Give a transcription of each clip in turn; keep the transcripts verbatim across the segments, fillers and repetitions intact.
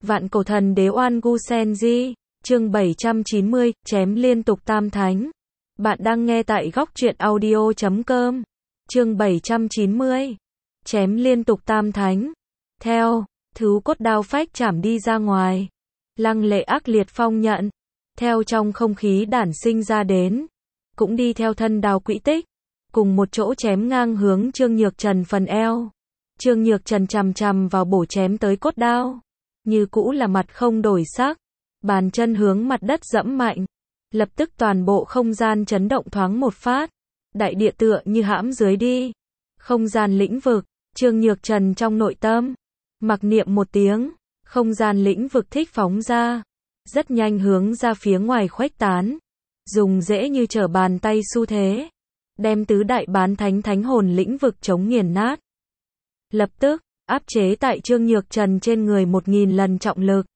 Vạn cổ thần đế Oan Gu Senji, chương bảy trăm chín mươi, chém liên tục tam thánh. Bạn đang nghe tại góc truyện audio chấm com. Chương bảy trăm chín mươi. Chém liên tục tam thánh. Theo, thứ cốt đao phách chảm đi ra ngoài. Lăng lệ ác liệt phong nhận. Theo trong không khí đản sinh ra đến. Cũng đi theo thân đao quỹ tích. Cùng một chỗ chém ngang hướng Trương Nhược Trần phần eo. Trương Nhược Trần chằm chằm vào bổ chém tới cốt đao. Như cũ là mặt không đổi sắc. Bàn chân hướng mặt đất dẫm mạnh. Lập tức toàn bộ không gian chấn động thoáng một phát. Đại địa tựa như hãm dưới đi. Không gian lĩnh vực. Trương Nhược Trần trong nội tâm. Mặc niệm một tiếng. Không gian lĩnh vực thích phóng ra. Rất nhanh hướng ra phía ngoài khuếch tán. Dùng dễ như trở bàn tay xu thế. Đem tứ đại bán thánh thánh hồn lĩnh vực chống nghiền nát. Lập tức, áp chế tại Trương Nhược Trần trên người một nghìn lần trọng lực.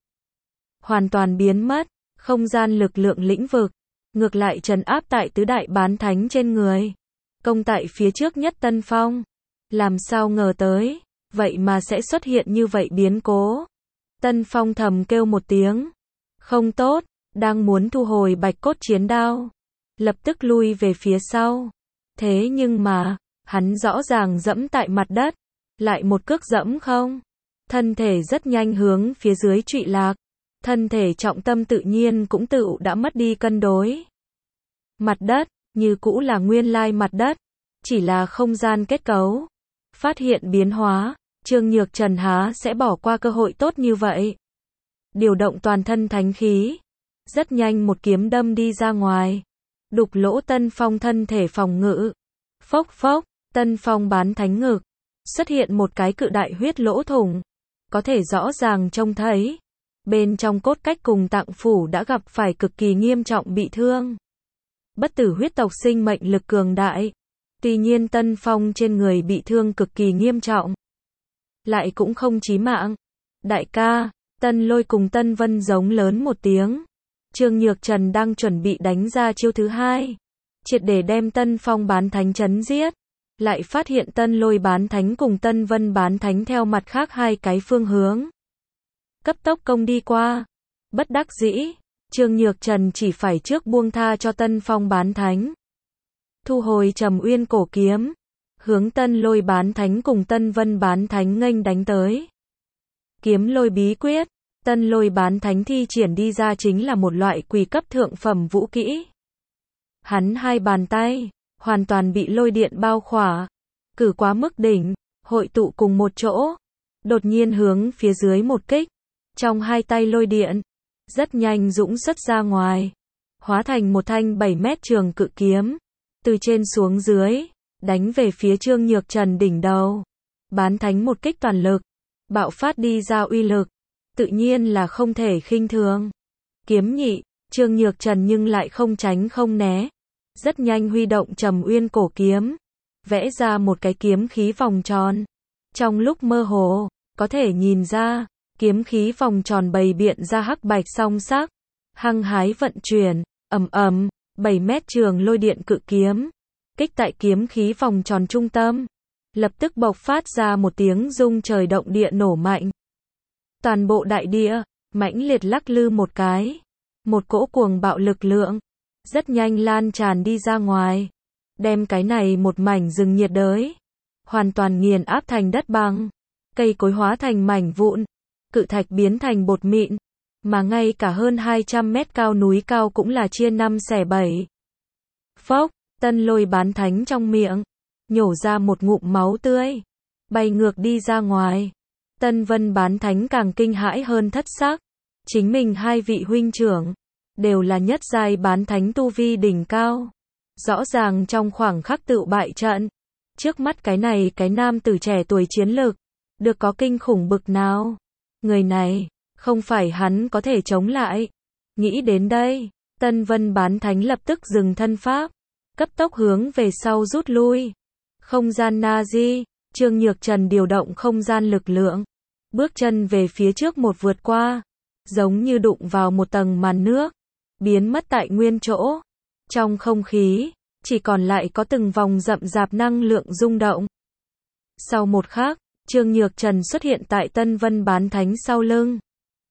Hoàn toàn biến mất, không gian lực lượng lĩnh vực. Ngược lại trấn áp tại tứ đại bán thánh trên người. Công tại phía trước nhất Tân Phong. Làm sao ngờ tới, vậy mà sẽ xuất hiện như vậy biến cố. Tân Phong thầm kêu một tiếng. Không tốt, đang muốn thu hồi bạch cốt chiến đao. Lập tức lui về phía sau. Thế nhưng mà, hắn rõ ràng dẫm tại mặt đất. Lại một cước dẫm không. Thân thể rất nhanh hướng phía dưới trụy lạc. Thân thể trọng tâm tự nhiên cũng tự đã mất đi cân đối. Mặt đất, như cũ là nguyên lai mặt đất. Chỉ là không gian kết cấu. Phát hiện biến hóa, Trương Nhược Trần há sẽ bỏ qua cơ hội tốt như vậy. Điều động toàn thân thánh khí. Rất nhanh một kiếm đâm đi ra ngoài. Đục lỗ Tân Phong thân thể phòng ngự. Phốc phốc, Tân Phong bán thánh ngực. Xuất hiện một cái cự đại huyết lỗ thủng. Có thể rõ ràng trông thấy. Bên trong cốt cách cùng tạng phủ đã gặp phải cực kỳ nghiêm trọng bị thương. Bất tử huyết tộc sinh mệnh lực cường đại. Tuy nhiên Tân Phong trên người bị thương cực kỳ nghiêm trọng. Lại cũng không chí mạng. Đại ca, Tân Lôi cùng Tân Vân giống lớn một tiếng. Trương Nhược Trần đang chuẩn bị đánh ra chiêu thứ hai. Triệt để đem Tân Phong bán thánh chấn giết. Lại phát hiện Tân Lôi bán thánh cùng Tân Vân bán thánh theo mặt khác hai cái phương hướng. Cấp tốc công đi qua. Bất đắc dĩ, Trương Nhược Trần chỉ phải trước buông tha cho Tân Phong bán thánh. Thu hồi Trầm Uyên cổ kiếm. Hướng Tân Lôi bán thánh cùng Tân Vân bán thánh nghênh đánh tới. Kiếm lôi bí quyết. Tân Lôi bán thánh thi triển đi ra chính là một loại quỷ cấp thượng phẩm vũ kỹ. Hắn hai bàn tay hoàn toàn bị lôi điện bao khỏa, cử quá mức đỉnh, hội tụ cùng một chỗ, đột nhiên hướng phía dưới một kích, trong hai tay lôi điện, rất nhanh dũng xuất ra ngoài, hóa thành một thanh bảy mét trường cự kiếm, từ trên xuống dưới, đánh về phía Trương Nhược Trần đỉnh đầu, bán thánh một kích toàn lực, bạo phát đi ra uy lực, tự nhiên là không thể khinh thường. Kiếm nhị, Trương Nhược Trần nhưng lại không tránh không né. Rất nhanh huy động Trầm Uyên cổ kiếm, vẽ ra một cái kiếm khí vòng tròn. Trong lúc mơ hồ, có thể nhìn ra, kiếm khí vòng tròn bày biện ra hắc bạch song sắc, hăng hái vận chuyển, ầm ầm, bảy mét trường lôi điện cự kiếm, kích tại kiếm khí vòng tròn trung tâm, lập tức bộc phát ra một tiếng rung trời động địa nổ mạnh. Toàn bộ đại địa, mãnh liệt lắc lư một cái, một cỗ cuồng bạo lực lượng. Rất nhanh lan tràn đi ra ngoài. Đem cái này một mảnh rừng nhiệt đới. Hoàn toàn nghiền áp thành đất bằng. Cây cối hóa thành mảnh vụn. Cự thạch biến thành bột mịn. Mà ngay cả hơn hai trăm mét cao núi cao cũng là chia năm xẻ bảy. Phốc, Tân Lôi bán thánh trong miệng. Nhổ ra một ngụm máu tươi. Bay ngược đi ra ngoài. Tân Vân bán thánh càng kinh hãi hơn thất sắc. Chính mình hai vị huynh trưởng. Đều là nhất giai bán thánh tu vi đỉnh cao. Rõ ràng trong khoảng khắc tự bại trận. Trước mắt cái này cái nam tử trẻ tuổi chiến lực. Được có kinh khủng bực nào. Người này, không phải hắn có thể chống lại. Nghĩ đến đây, Tân Vân bán thánh lập tức dừng thân pháp. Cấp tốc hướng về sau rút lui. Không gian Nazi, Trương Nhược Trần điều động không gian lực lượng. Bước chân về phía trước một vượt qua. Giống như đụng vào một tầng màn nước. Biến mất tại nguyên chỗ. Trong không khí, chỉ còn lại có từng vòng rậm rạp năng lượng rung động. Sau một khắc, Trương Nhược Trần xuất hiện tại Tân Vân bán thánh sau lưng.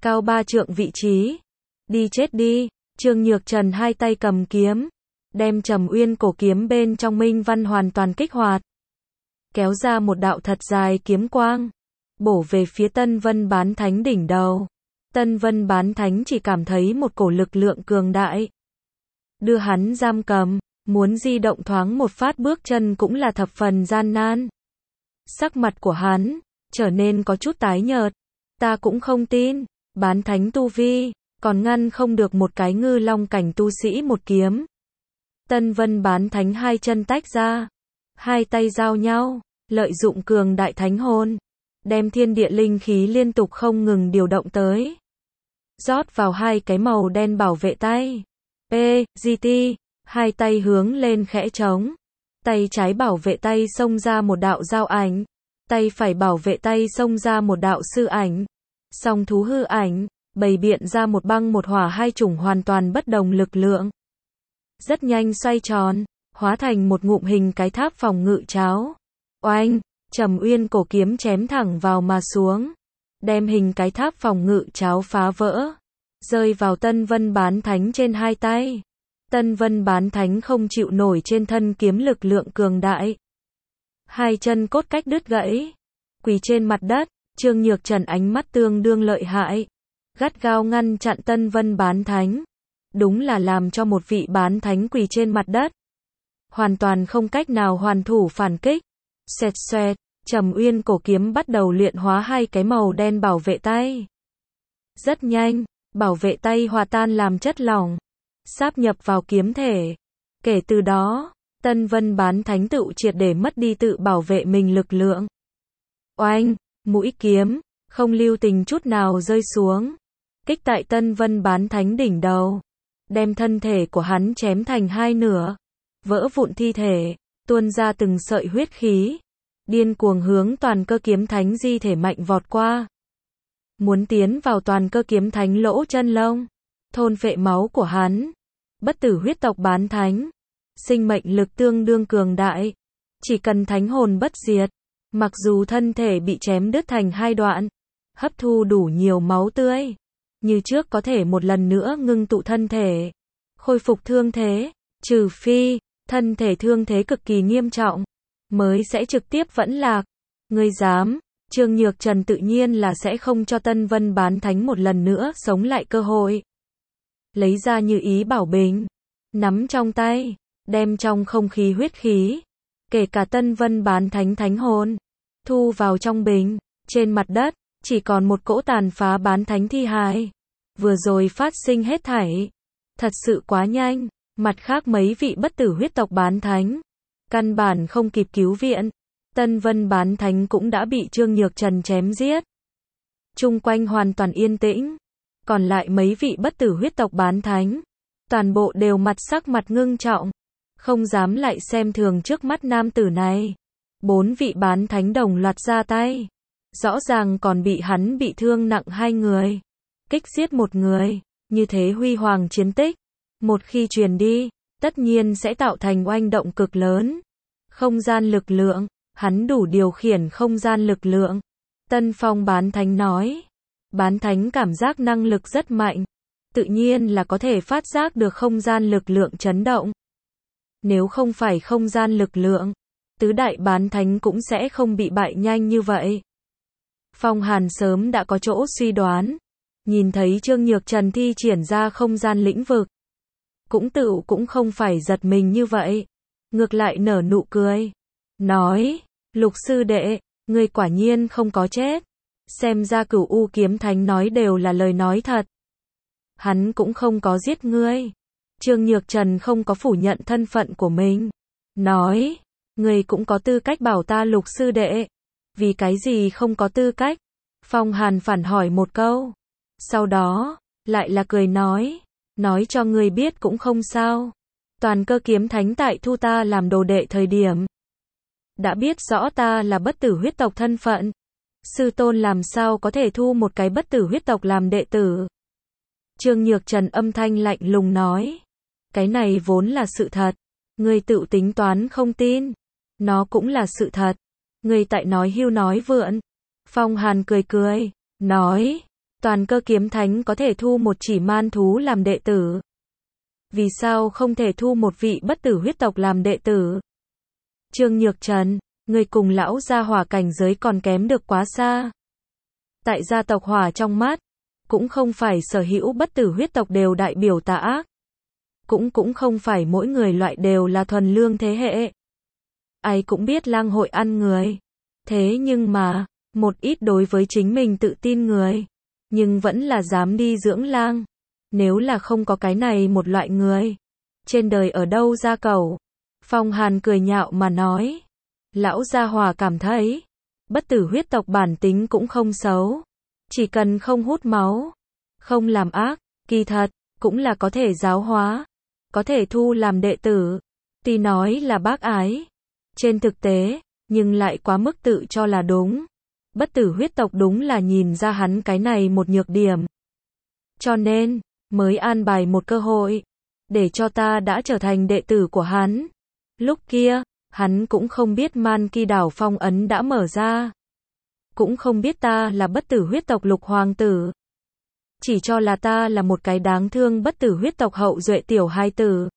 cao ba trượng vị trí. Đi chết đi, Trương Nhược Trần hai tay cầm kiếm, đem Trầm Uyên cổ kiếm bên trong minh văn hoàn toàn kích hoạt. Kéo ra một đạo thật dài kiếm quang, bổ về phía Tân Vân Bán Thánh đỉnh đầu. Tân Vân Bán Thánh chỉ cảm thấy một cổ lực lượng cường đại, đưa hắn giam cầm, muốn di động thoáng một phát bước chân cũng là thập phần gian nan. Sắc mặt của hắn trở nên có chút tái nhợt. Ta cũng không tin, Bán Thánh tu vi, còn ngăn không được một cái ngư long cảnh tu sĩ một kiếm. Tân Vân Bán Thánh hai chân tách ra, hai tay giao nhau, lợi dụng cường đại thánh hồn, đem thiên địa linh khí liên tục không ngừng điều động tới. Rót vào hai cái màu đen bảo vệ tay. P, G T, hai tay hướng lên khẽ trống. Tay trái bảo vệ tay xông ra một đạo giao ảnh. Tay phải bảo vệ tay xông ra một đạo sư ảnh. Song thú hư ảnh, bày biện ra một băng một hỏa hai chủng hoàn toàn bất đồng lực lượng. Rất nhanh xoay tròn, hóa thành một ngụm hình cái tháp phòng ngự cháo. Oanh, Trầm Uyên cổ kiếm chém thẳng vào mà xuống, đem hình cái tháp phòng ngự cháo phá vỡ, rơi vào Tân Vân Bán Thánh trên hai tay. Tân Vân Bán Thánh không chịu nổi trên thân kiếm lực lượng cường đại, hai chân cốt cách đứt gãy, quỳ trên mặt đất. Trương Nhược Trần ánh mắt tương đương lợi hại, gắt gao ngăn chặn Tân Vân Bán Thánh, đúng là làm cho một vị bán thánh quỳ trên mặt đất, hoàn toàn không cách nào hoàn thủ phản kích. Xoẹt xoẹt, Trầm Uyên cổ kiếm bắt đầu luyện hóa hai cái màu đen bảo vệ tay. Rất nhanh, bảo vệ tay hòa tan làm chất lỏng, sáp nhập vào kiếm thể. Kể từ đó, Tân Vân Bán Thánh tự triệt để mất đi tự bảo vệ mình lực lượng. Oanh, mũi kiếm không lưu tình chút nào rơi xuống, kích tại Tân Vân Bán Thánh đỉnh đầu, đem thân thể của hắn chém thành hai nửa, vỡ vụn thi thể, tuôn ra từng sợi huyết khí, điên cuồng hướng toàn cơ kiếm thánh di thể mạnh vọt qua. Muốn tiến vào toàn cơ kiếm thánh lỗ chân lông, thôn phệ máu của hắn. Bất tử huyết tộc Bán Thánh, sinh mệnh lực tương đương cường đại, chỉ cần thánh hồn bất diệt, mặc dù thân thể bị chém đứt thành hai đoạn, hấp thu đủ nhiều máu tươi, như trước có thể một lần nữa ngưng tụ thân thể, khôi phục thương thế, trừ phi thân thể thương thế cực kỳ nghiêm trọng, mới sẽ trực tiếp vẫn lạc. Ngươi dám? Trương Nhược Trần tự nhiên là sẽ không cho Tân Vân Bán Thánh một lần nữa sống lại cơ hội. Lấy ra Như Ý Bảo Bình, nắm trong tay, đem trong không khí huyết khí, kể cả Tân Vân Bán Thánh thánh hồn, thu vào trong bình. Trên mặt đất, chỉ còn một cỗ tàn phá bán thánh thi hài. Vừa rồi phát sinh hết thảy, thật sự quá nhanh, mặt khác mấy vị bất tử huyết tộc bán thánh, căn bản không kịp cứu viện. Tân Vân Bán Thánh cũng đã bị Trương Nhược Trần chém giết. Chung quanh hoàn toàn yên tĩnh, còn lại mấy vị bất tử huyết tộc bán thánh, toàn bộ đều mặt sắc mặt ngưng trọng, không dám lại xem thường trước mắt nam tử này. Bốn vị bán thánh đồng loạt ra tay, rõ ràng còn bị hắn bị thương nặng hai người, kích giết một người, như thế huy hoàng chiến tích, một khi truyền đi, tất nhiên sẽ tạo thành oanh động cực lớn. Không gian lực lượng, hắn đủ điều khiển không gian lực lượng. Tân Phong Bán Thánh nói, bán thánh cảm giác năng lực rất mạnh, tự nhiên là có thể phát giác được không gian lực lượng chấn động. Nếu không phải không gian lực lượng, tứ đại bán thánh cũng sẽ không bị bại nhanh như vậy. Phong Hàn sớm đã có chỗ suy đoán, nhìn thấy Trương Nhược Trần thi triển ra không gian lĩnh vực, cũng tự cũng không phải giật mình như vậy, ngược lại nở nụ cười, nói, Lục sư đệ, ngươi quả nhiên không có chết, xem ra Cửu U Kiếm Thánh nói đều là lời nói thật. Hắn cũng không có giết ngươi. Trương Nhược Trần không có phủ nhận thân phận của mình, nói, ngươi cũng có tư cách bảo ta Lục sư đệ, vì cái gì không có tư cách? Phong Hàn phản hỏi một câu, sau đó, lại là cười nói, nói cho ngươi biết cũng không sao. Toàn cơ kiếm thánh tại thu ta làm đồ đệ thời điểm, đã biết rõ ta là bất tử huyết tộc thân phận. Sư tôn làm sao có thể thu một cái bất tử huyết tộc làm đệ tử? Trương Nhược Trần âm thanh lạnh lùng nói, cái này vốn là sự thật, ngươi tự tính toán không tin, nó cũng là sự thật, ngươi tại nói hưu nói vượn. Phong Hàn cười cười, nói, Toàn Cơ Kiếm Thánh có thể thu một chỉ man thú làm đệ tử. Vì sao không thể thu một vị bất tử huyết tộc làm đệ tử? Trương Nhược Trần, người cùng lão gia hỏa cảnh giới còn kém được quá xa. Tại gia tộc Hỏa trong mắt, cũng không phải sở hữu bất tử huyết tộc đều đại biểu tà ác. Cũng cũng không phải mỗi người loại đều là thuần lương thế hệ. Ai cũng biết lang hội ăn người. Thế nhưng mà, một ít đối với chính mình tự tin người, nhưng vẫn là dám đi dưỡng lang. Nếu là không có cái này một loại người, trên đời ở đâu ra cẩu? Phong Hàn cười nhạo mà nói. Lão gia hỏa cảm thấy, bất tử huyết tộc bản tính cũng không xấu. Chỉ cần không hút máu, không làm ác, kỳ thật, cũng là có thể giáo hóa, có thể thu làm đệ tử. Tuy nói là bác ái, trên thực tế, nhưng lại quá mức tự cho là đúng. Bất tử huyết tộc đúng là nhìn ra hắn cái này một nhược điểm. Cho nên, mới an bài một cơ hội, để cho ta đã trở thành đệ tử của hắn. Lúc kia, hắn cũng không biết Man Ki đảo phong ấn đã mở ra. Cũng không biết ta là bất tử huyết tộc lục hoàng tử. Chỉ cho là ta là một cái đáng thương bất tử huyết tộc hậu duệ tiểu hai tử.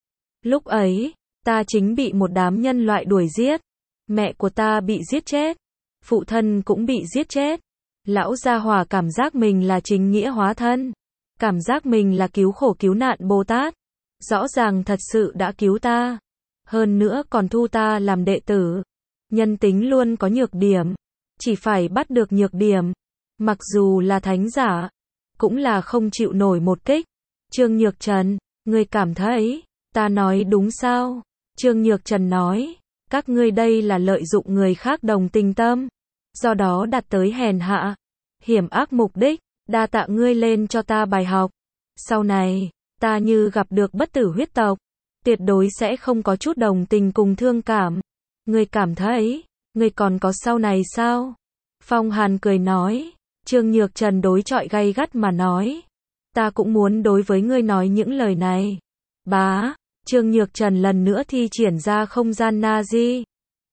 Lúc ấy, ta chính bị một đám nhân loại đuổi giết. Mẹ của ta bị giết chết. Phụ thân cũng bị giết chết. Lão gia hỏa cảm giác mình là chính nghĩa hóa thân. Cảm giác mình là cứu khổ cứu nạn Bồ Tát. Rõ ràng thật sự đã cứu ta. Hơn nữa còn thu ta làm đệ tử. Nhân tính luôn có nhược điểm. Chỉ phải bắt được nhược điểm. Mặc dù là thánh giả, cũng là không chịu nổi một kích. Trương Nhược Trần, ngươi cảm thấy, ta nói đúng sao? Trương Nhược Trần nói, các ngươi đây là lợi dụng người khác đồng tình tâm. Do đó đạt tới hèn hạ, hiểm ác mục đích, đa tạ ngươi lên cho ta bài học. Sau này, ta như gặp được bất tử huyết tộc, tuyệt đối sẽ không có chút đồng tình cùng thương cảm. Ngươi cảm thấy, ngươi còn có sau này sao? Phong Hàn cười nói. Trương Nhược Trần đối chọi gay gắt mà nói. Ta cũng muốn đối với ngươi nói những lời này. Bá, Trương Nhược Trần lần nữa thi triển ra không gian Nazi.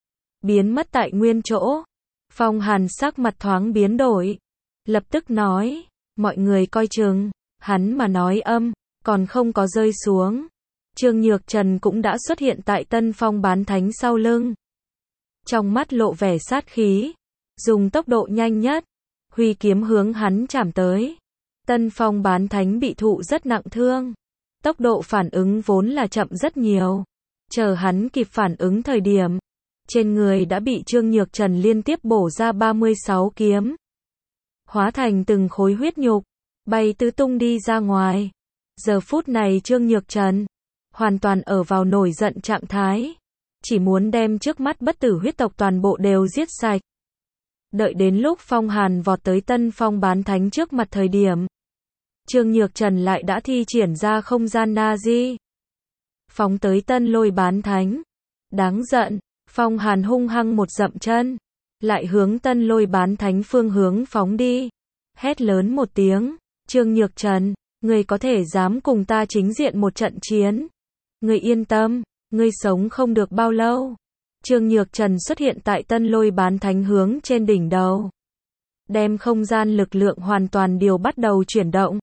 Biến mất tại nguyên chỗ. Phong Hàn sắc mặt thoáng biến đổi. Lập tức nói, mọi người coi chừng. Hắn mà nói âm, còn không có rơi xuống. Trương Nhược Trần cũng đã xuất hiện tại Tân Phong bán thánh sau lưng. Trong mắt lộ vẻ sát khí. Dùng tốc độ nhanh nhất. Huy kiếm hướng hắn chạm tới. Tân Phong bán thánh bị thụ rất nặng thương. Tốc độ phản ứng vốn là chậm rất nhiều. Chờ hắn kịp phản ứng thời điểm. Trên người đã bị Trương Nhược Trần liên tiếp bổ ra ba mươi sáu kiếm. Hóa thành từng khối huyết nhục. Bay tứ tung đi ra ngoài. Giờ phút này Trương Nhược Trần hoàn toàn ở vào nổi giận trạng thái. Chỉ muốn đem trước mắt bất tử huyết tộc toàn bộ đều giết sạch. Đợi đến lúc Phong Hàn vọt tới Tân Phong bán thánh trước mặt thời điểm. Trương Nhược Trần lại đã thi triển ra không gian Nazi. Phóng tới Tân Lôi bán thánh. Đáng giận, Phong Hàn hung hăng một dậm chân. Lại hướng Tân Lôi bán thánh phương hướng phóng đi. Hét lớn một tiếng. Trương Nhược Trần, ngươi có thể dám cùng ta chính diện một trận chiến. Ngươi yên tâm, ngươi sống không được bao lâu. Trương Nhược Trần xuất hiện tại Tân Lôi bán thánh hướng trên đỉnh đầu. Đem không gian lực lượng hoàn toàn điều bắt đầu chuyển động.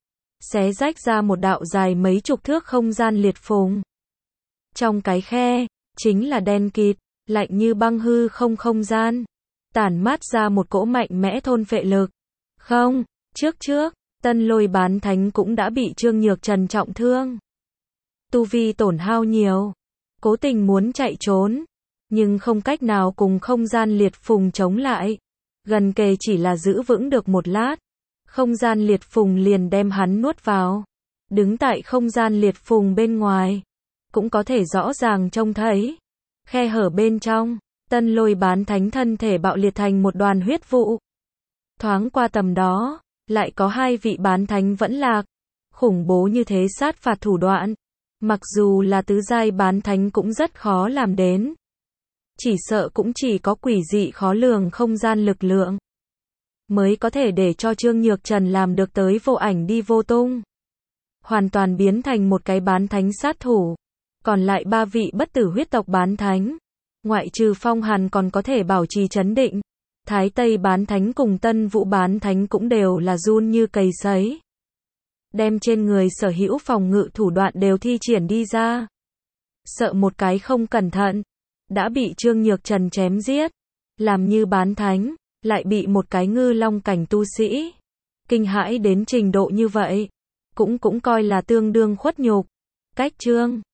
Xé rách ra một đạo dài mấy chục thước không gian liệt phùng. Trong cái khe, chính là đen kịt, lạnh như băng hư không không gian. Tản mát ra một cỗ mạnh mẽ thôn phệ lực. Không, trước trước, Tân Lôi bán thánh cũng đã bị Trương Nhược Trần trọng thương. Tu vi tổn hao nhiều. Cố tình muốn chạy trốn. Nhưng không cách nào cùng không gian liệt phùng chống lại. Gần kề chỉ là giữ vững được một lát. Không gian liệt phùng liền đem hắn nuốt vào. Đứng tại không gian liệt phùng bên ngoài. Cũng có thể rõ ràng trông thấy. Khe hở bên trong. Tân Lôi bán thánh thân thể bạo liệt thành một đoàn huyết vụ. Thoáng qua tầm đó. Lại có hai vị bán thánh vẫn lạc. Khủng bố như thế sát phạt thủ đoạn. Mặc dù là tứ giai bán thánh cũng rất khó làm đến. Chỉ sợ cũng chỉ có quỷ dị khó lường không gian lực lượng. Mới có thể để cho Trương Nhược Trần làm được tới vô ảnh đi vô tung. Hoàn toàn biến thành một cái bán thánh sát thủ. Còn lại ba vị bất tử huyết tộc bán thánh. Ngoại trừ Phong Hàn còn có thể bảo trì trấn định. Thái Tây bán thánh cùng Tân Vũ bán thánh cũng đều là run như cầy sấy. Đem trên người sở hữu phòng ngự thủ đoạn đều thi triển đi ra. Sợ một cái không cẩn thận, đã bị Trương Nhược Trần chém giết. Làm như bán thánh, lại bị một cái ngư long cảnh tu sĩ. Kinh hãi đến trình độ như vậy, cũng cũng coi là tương đương khuất nhục. Cách Trương